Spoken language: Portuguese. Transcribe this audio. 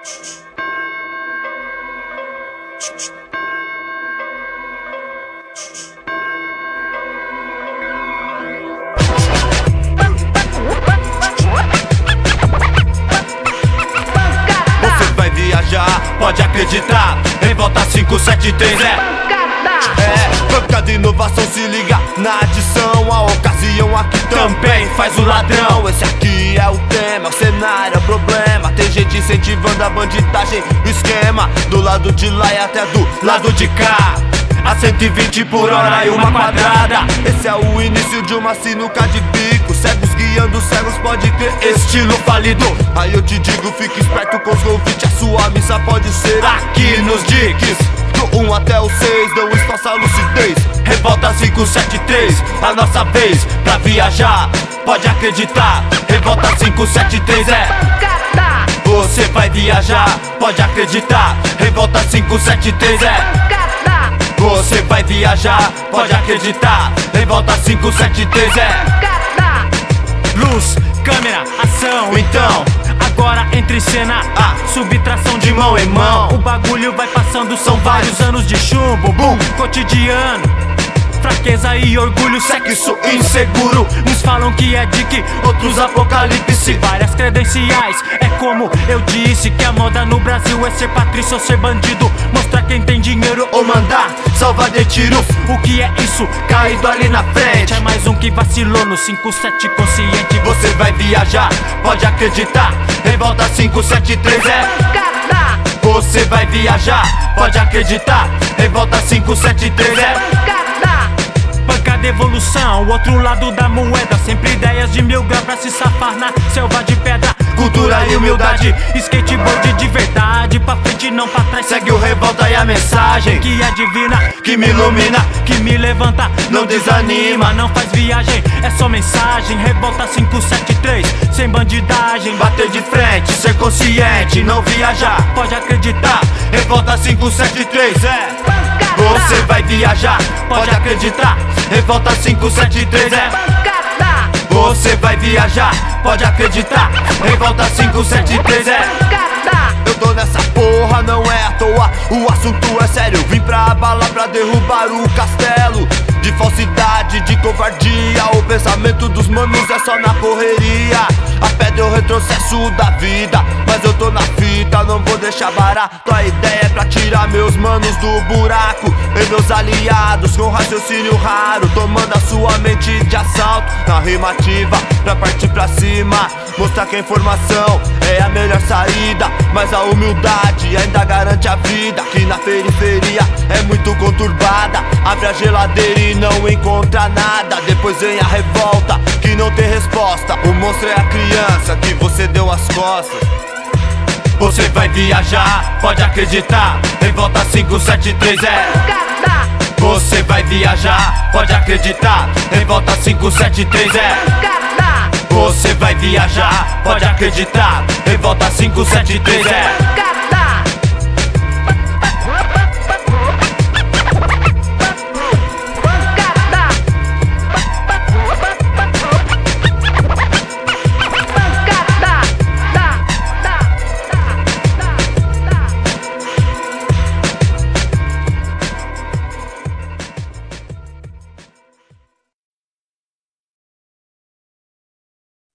Você vai viajar, pode acreditar. Revolta 573 pancada, inovação, se liga na adição. A ocasião aqui também faz o ladrão. Esse aqui é o tema, o cenário, é o problema. Tem gente incentivando a bandidagem, o esquema do lado de lá e até do lado de cá. A 120 por hora e uma quadrada. Esse é o início de uma sinuca de bico. Cegos guiando cegos, pode crer, estilo falido. Aí eu te digo, fique esperto com os convites. A sua missa pode ser aqui nos diques. Do 1 até o 6, não espaço a lucidez. Revolta 573, a nossa vez pra viajar, pode acreditar. Revolta 573 você vai viajar, pode acreditar. Revolta 573 você vai viajar, pode acreditar. Revolta 573 luz, câmera, ação. Então, agora entre cena, subtração de mão em mão. O bagulho vai passando, são vários anos de chumbo, boom, cotidiano. Fraqueza e orgulho, sexo inseguro. Uns falam que é dick, outros apocalipse. Várias credenciais, é como eu disse, que a moda no Brasil é ser patrício ou ser bandido. Mostrar quem tem dinheiro ou mandar salvar de tiro. O que é isso? Caído ali na frente. É mais um que vacilou no 57 consciente. Você vai viajar, pode acreditar. Revolta 573 você vai viajar, pode acreditar. Revolta 573 pancada, evolução, o outro lado da moeda. Sempre ideias de 1000 graus pra se safar na selva de pedra. Cultura e humildade, skateboard de verdade. Pra frente não pra trás, segue o revolta e a mensagem que é divina, que me ilumina, que me levanta, não desanima. Não faz viagem, é só mensagem. Revolta 573, sem bandidagem. Bater de frente, ser consciente, não viajar, pode acreditar. Revolta 573 você vai viajar, pode acreditar. Revolta 573 você vai viajar, pode acreditar. Revolta 573 eu tô nessa porra, não é à toa. O assunto é sério, vim pra abalar, pra derrubar o castelo de falsidade, de covardia. O pensamento dos manos é só na correria. A pedra é o retrocesso da vida, mas eu tô na fita, não vou deixar barato. A ideia é pra tirar meus manos do buraco e meus aliados com raciocínio raro, tomando a sua mente de assalto na rimativa, pra partir pra cima. Mostrar que a informação é a melhor saída, mas a humildade ainda garante a vida. Que na periferia é muito conturbada. Abre a geladeira e não encontra nada. Depois vem a revolta que não tem resposta. O monstro é a criança que você deu as costas. Você vai viajar, pode acreditar. Revolta 573 você vai viajar, pode acreditar. Revolta 573 você vai viajar, pode acreditar. Revolta 573